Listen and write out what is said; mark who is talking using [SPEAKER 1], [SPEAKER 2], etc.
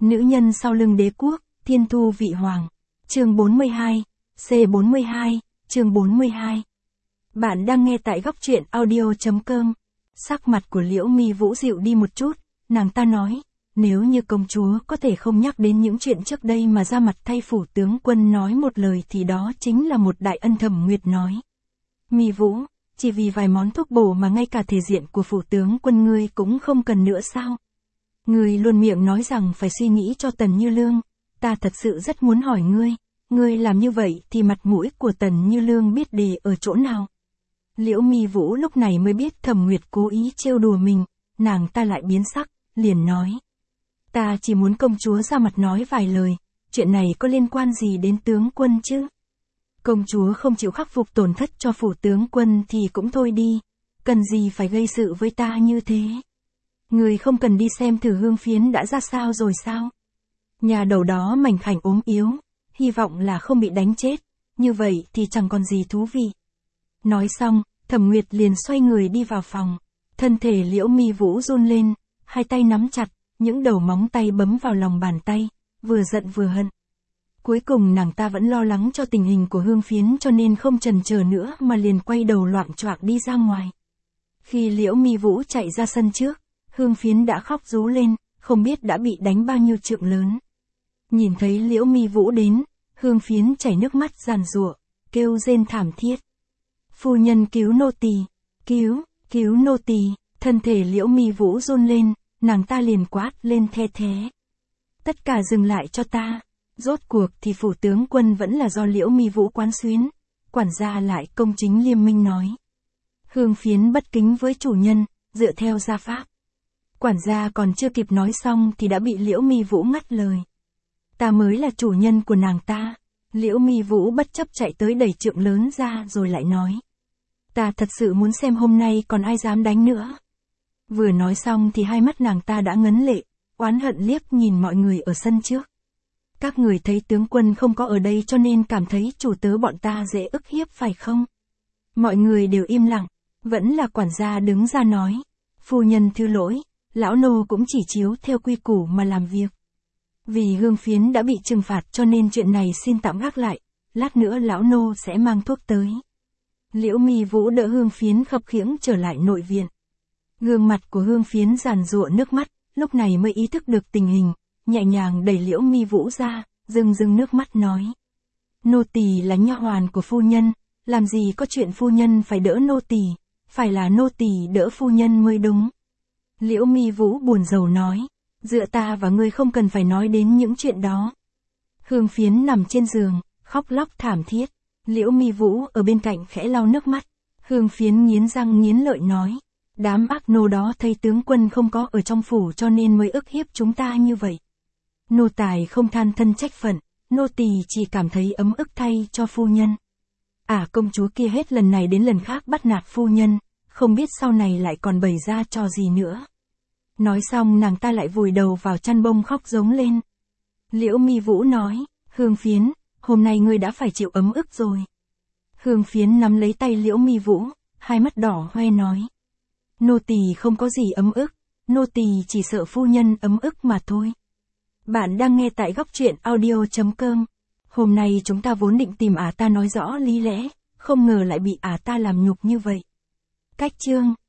[SPEAKER 1] Nữ nhân sau lưng đế quốc, thiên thu vị hoàng. Chương 42, C42, chương 42. Bạn đang nghe tại góc truyện audio.com. Sắc mặt của Liễu Mi Vũ dịu đi một chút, nàng ta nói, nếu như công chúa có thể không nhắc đến những chuyện trước đây mà ra mặt thay phủ tướng quân nói một lời thì đó chính là một đại ân. Thẩm Nguyệt nói. Mi Vũ, chỉ vì vài món thuốc bổ mà ngay cả thể diện của phủ tướng quân ngươi cũng không cần nữa sao? Ngươi luôn miệng nói rằng phải suy nghĩ cho Tần Như Lương, ta thật sự rất muốn hỏi ngươi làm như vậy thì mặt mũi của Tần Như Lương biết để ở chỗ nào? Liễu Mi Vũ lúc này mới biết Thẩm Nguyệt cố ý trêu đùa mình, nàng ta lại biến sắc, liền nói. Ta chỉ muốn công chúa ra mặt nói vài lời, chuyện này có liên quan gì đến tướng quân chứ? Công chúa không chịu khắc phục tổn thất cho phủ tướng quân thì cũng thôi đi, cần gì phải gây sự với ta như thế? Người không cần đi xem thử Hương Phiến đã ra sao rồi sao? Nhà đầu đó mảnh khảnh ốm yếu, hy vọng là không bị đánh chết, như vậy thì chẳng còn gì thú vị. Nói xong, Thẩm Nguyệt liền xoay người đi vào phòng, thân thể Liễu Mi Vũ run lên, hai tay nắm chặt, những đầu móng tay bấm vào lòng bàn tay, vừa giận vừa hận. Cuối cùng nàng ta vẫn lo lắng cho tình hình của Hương Phiến cho nên không chần chờ nữa mà liền quay đầu loạng choạng đi ra ngoài. Khi Liễu Mi Vũ chạy ra sân trước, Hương Phiến đã khóc rú lên, không biết đã bị đánh bao nhiêu trượng lớn. Nhìn thấy Liễu Mi Vũ đến, Hương Phiến chảy nước mắt giàn giụa, kêu rên thảm thiết. Phu nhân cứu nô tỳ, cứu nô tỳ. Thân thể Liễu Mi Vũ run lên, nàng ta liền quát lên the thé. Tất cả dừng lại cho ta. Rốt cuộc thì phủ tướng quân vẫn là do Liễu Mi Vũ quán xuyến. Quản gia lại công chính liêm minh nói. Hương Phiến bất kính với chủ nhân, dựa theo gia pháp. Quản gia còn chưa kịp nói xong thì đã bị Liễu Mi Vũ ngắt lời. Ta mới là chủ nhân của nàng ta. Liễu Mi Vũ bất chấp chạy tới đẩy trượng lớn ra rồi lại nói. Ta thật sự muốn xem hôm nay còn ai dám đánh nữa. Vừa nói xong thì hai mắt nàng ta đã ngấn lệ, oán hận liếc nhìn mọi người ở sân trước. Các người thấy tướng quân không có ở đây cho nên cảm thấy chủ tớ bọn ta dễ ức hiếp phải không? Mọi người đều im lặng, vẫn là quản gia đứng ra nói. Phu nhân thứ lỗi, lão nô cũng chỉ chiếu theo quy củ mà làm việc. Vì Hương Phiến đã bị trừng phạt cho nên chuyện này xin tạm gác lại, lát nữa lão nô sẽ mang thuốc tới. Liễu Mi Vũ đỡ Hương Phiến khập khiễng trở lại nội viện. Gương mặt của Hương Phiến giàn giụa nước mắt, lúc này mới ý thức được tình hình, nhẹ nhàng đẩy Liễu Mi Vũ ra, rưng nước mắt nói. Nô tỳ là nha hoàn của phu nhân, làm gì có chuyện phu nhân phải đỡ nô tỳ, phải là nô tỳ đỡ phu nhân mới đúng. Liễu Mi Vũ buồn rầu nói, dựa ta và ngươi không cần phải nói đến những chuyện đó. Hương Phiến nằm trên giường, khóc lóc thảm thiết. Liễu Mi Vũ ở bên cạnh khẽ lau nước mắt. Hương Phiến nghiến răng nghiến lợi nói. Đám ác nô đó thấy tướng quân không có ở trong phủ cho nên mới ức hiếp chúng ta như vậy. Nô tài không than thân trách phận, nô tỳ chỉ cảm thấy ấm ức thay cho phu nhân. Công chúa kia hết lần này đến lần khác bắt nạt phu nhân, không biết sau này lại còn bày ra trò gì nữa. Nói xong nàng ta lại vùi đầu vào chăn bông khóc giống lên. Liễu Mi Vũ nói, Hương Phiến, hôm nay ngươi đã phải chịu ấm ức rồi. Hương Phiến nắm lấy tay Liễu Mi Vũ, hai mắt đỏ hoe nói. Nô tỳ không có gì ấm ức, nô tỳ chỉ sợ phu nhân ấm ức mà thôi. Bạn đang nghe tại góc truyện audio.com. Hôm nay chúng ta vốn định tìm ta nói rõ lý lẽ, không ngờ lại bị ta làm nhục như vậy. Cách chương